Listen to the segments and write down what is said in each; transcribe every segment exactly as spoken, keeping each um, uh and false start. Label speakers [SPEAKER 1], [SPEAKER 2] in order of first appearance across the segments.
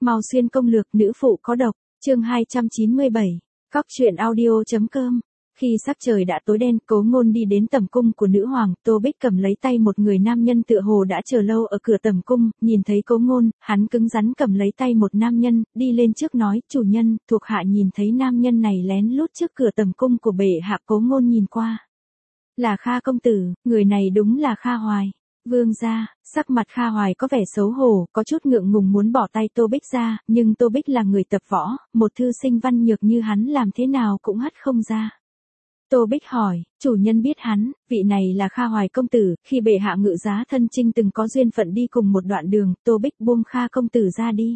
[SPEAKER 1] Mao Xuyên công lược nữ phụ có độc, chương hai trăm chín mươi bảy, Cóc truyện audio.com. Khi sắc trời đã tối đen, Cố Ngôn đi đến tẩm cung của nữ hoàng, Tô Bích cầm lấy tay một người nam nhân tựa hồ đã chờ lâu ở cửa tẩm cung, nhìn thấy Cố Ngôn, hắn cứng rắn cầm lấy tay một nam nhân, đi lên trước nói, chủ nhân, thuộc hạ nhìn thấy nam nhân này lén lút trước cửa tẩm cung của bệ hạ. Cố Ngôn nhìn qua. Là Kha công tử, người này đúng là Kha Hoài. Vương gia, sắc mặt Kha Hoài có vẻ xấu hổ, có chút ngượng ngùng muốn bỏ tay Tô Bích ra, nhưng Tô Bích là người tập võ, một thư sinh văn nhược như hắn làm thế nào cũng hất không ra. Tô Bích hỏi, chủ nhân biết hắn, vị này là Kha Hoài công tử, khi bệ hạ ngự giá thân chinh từng có duyên phận đi cùng một đoạn đường, Tô Bích buông Kha công tử ra đi.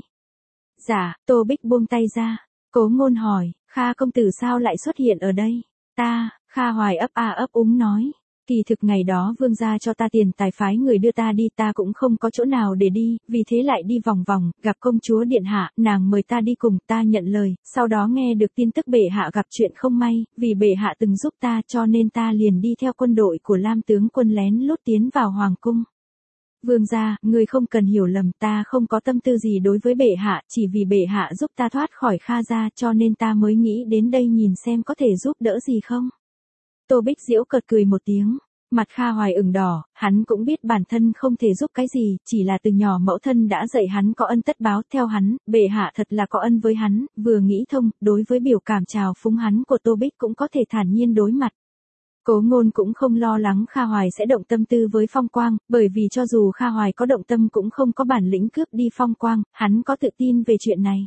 [SPEAKER 1] Dạ, Tô Bích buông tay ra. Cố Ngôn hỏi, Kha công tử sao lại xuất hiện ở đây? Ta, Kha Hoài ấp a ấp úng nói. Kỳ thực ngày đó vương gia cho ta tiền tài phái người đưa ta đi, ta cũng không có chỗ nào để đi, vì thế lại đi vòng vòng, gặp công chúa điện hạ, nàng mời ta đi cùng, ta nhận lời, sau đó nghe được tin tức bệ hạ gặp chuyện không may, vì bệ hạ từng giúp ta cho nên ta liền đi theo quân đội của Lam tướng quân lén lút tiến vào hoàng cung. Vương gia, người không cần hiểu lầm, ta không có tâm tư gì đối với bệ hạ, chỉ vì bệ hạ giúp ta thoát khỏi Kha gia cho nên ta mới nghĩ đến đây nhìn xem có thể giúp đỡ gì không. Tô Bích giễu cợt cười một tiếng, mặt Kha Hoài ửng đỏ, hắn cũng biết bản thân không thể giúp cái gì, chỉ là từ nhỏ mẫu thân đã dạy hắn có ân tất báo, theo hắn, bệ hạ thật là có ân với hắn, vừa nghĩ thông, đối với biểu cảm trào phúng hắn của Tô Bích cũng có thể thản nhiên đối mặt. Cố Ngôn cũng không lo lắng Kha Hoài sẽ động tâm tư với Phong Quang, bởi vì cho dù Kha Hoài có động tâm cũng không có bản lĩnh cướp đi Phong Quang, hắn có tự tin về chuyện này.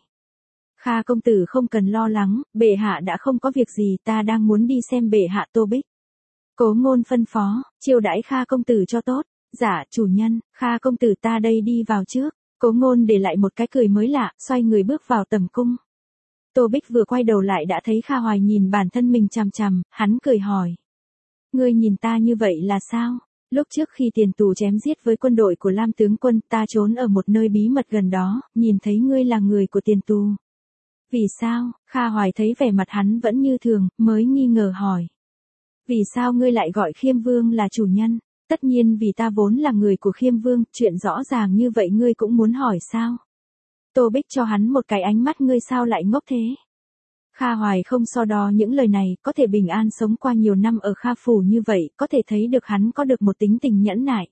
[SPEAKER 1] Kha công tử không cần lo lắng, bệ hạ đã không có việc gì, ta đang muốn đi xem bệ hạ. Tô Bích. Cố Ngôn phân phó, chiêu đãi Kha công tử cho tốt. Dạ, chủ nhân, Kha công tử ta đây đi vào trước. Cố Ngôn để lại một cái cười mới lạ, xoay người bước vào tầm cung. Tô Bích vừa quay đầu lại đã thấy Kha Hoài nhìn bản thân mình chằm chằm, hắn cười hỏi. Ngươi nhìn ta như vậy là sao? Lúc trước khi tiền tù chém giết với quân đội của Lam tướng quân, ta trốn ở một nơi bí mật gần đó, nhìn thấy ngươi là người của tiền tù. Vì sao? Kha Hoài thấy vẻ mặt hắn vẫn như thường, mới nghi ngờ hỏi. Vì sao ngươi lại gọi Khiêm Vương là chủ nhân? Tất nhiên vì ta vốn là người của Khiêm Vương, chuyện rõ ràng như vậy ngươi cũng muốn hỏi sao? Tô Bích cho hắn một cái ánh mắt, ngươi sao lại ngốc thế? Kha Hoài không so đo những lời này, có thể bình an sống qua nhiều năm ở Kha Phủ như vậy, có thể thấy được hắn có được một tính tình nhẫn nại.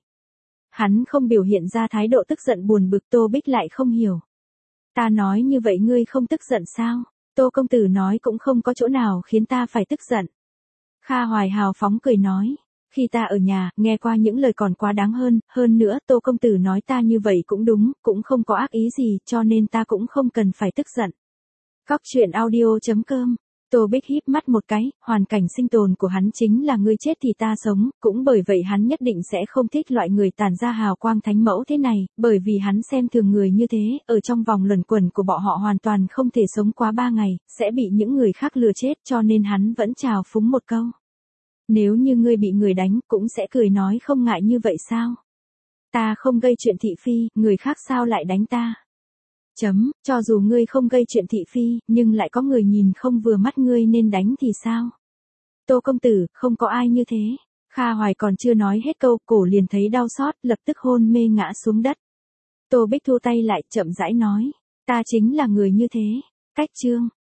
[SPEAKER 1] Hắn không biểu hiện ra thái độ tức giận buồn bực, Tô Bích lại không hiểu. Ta nói như vậy ngươi không tức giận sao? Tô công tử nói cũng không có chỗ nào khiến ta phải tức giận. Kha Hoài hào phóng cười nói. Khi ta ở nhà, nghe qua những lời còn quá đáng hơn, hơn nữa Tô công tử nói ta như vậy cũng đúng, cũng không có ác ý gì, cho nên ta cũng không cần phải tức giận. Cóc truyện audio.com. Tô Bích híp mắt một cái, hoàn cảnh sinh tồn của hắn chính là ngươi chết thì ta sống, cũng bởi vậy hắn nhất định sẽ không thích loại người tản ra hào quang thánh mẫu thế này, bởi vì hắn xem thường người như thế, ở trong vòng luẩn quẩn của bọn họ hoàn toàn không thể sống quá ba ngày, sẽ bị những người khác lừa chết, cho nên hắn vẫn trào phúng một câu. Nếu như ngươi bị người đánh, cũng sẽ cười nói không ngại như vậy sao? Ta không gây chuyện thị phi, người khác sao lại đánh ta? Chấm, cho dù ngươi không gây chuyện thị phi, nhưng lại có người nhìn không vừa mắt ngươi nên đánh thì sao? Tô công tử, không có ai như thế. Kha Hoài còn chưa nói hết câu, cổ liền thấy đau xót, lập tức hôn mê ngã xuống đất. Tô Bích thu tay lại, chậm rãi nói, ta chính là người như thế. Cách chương.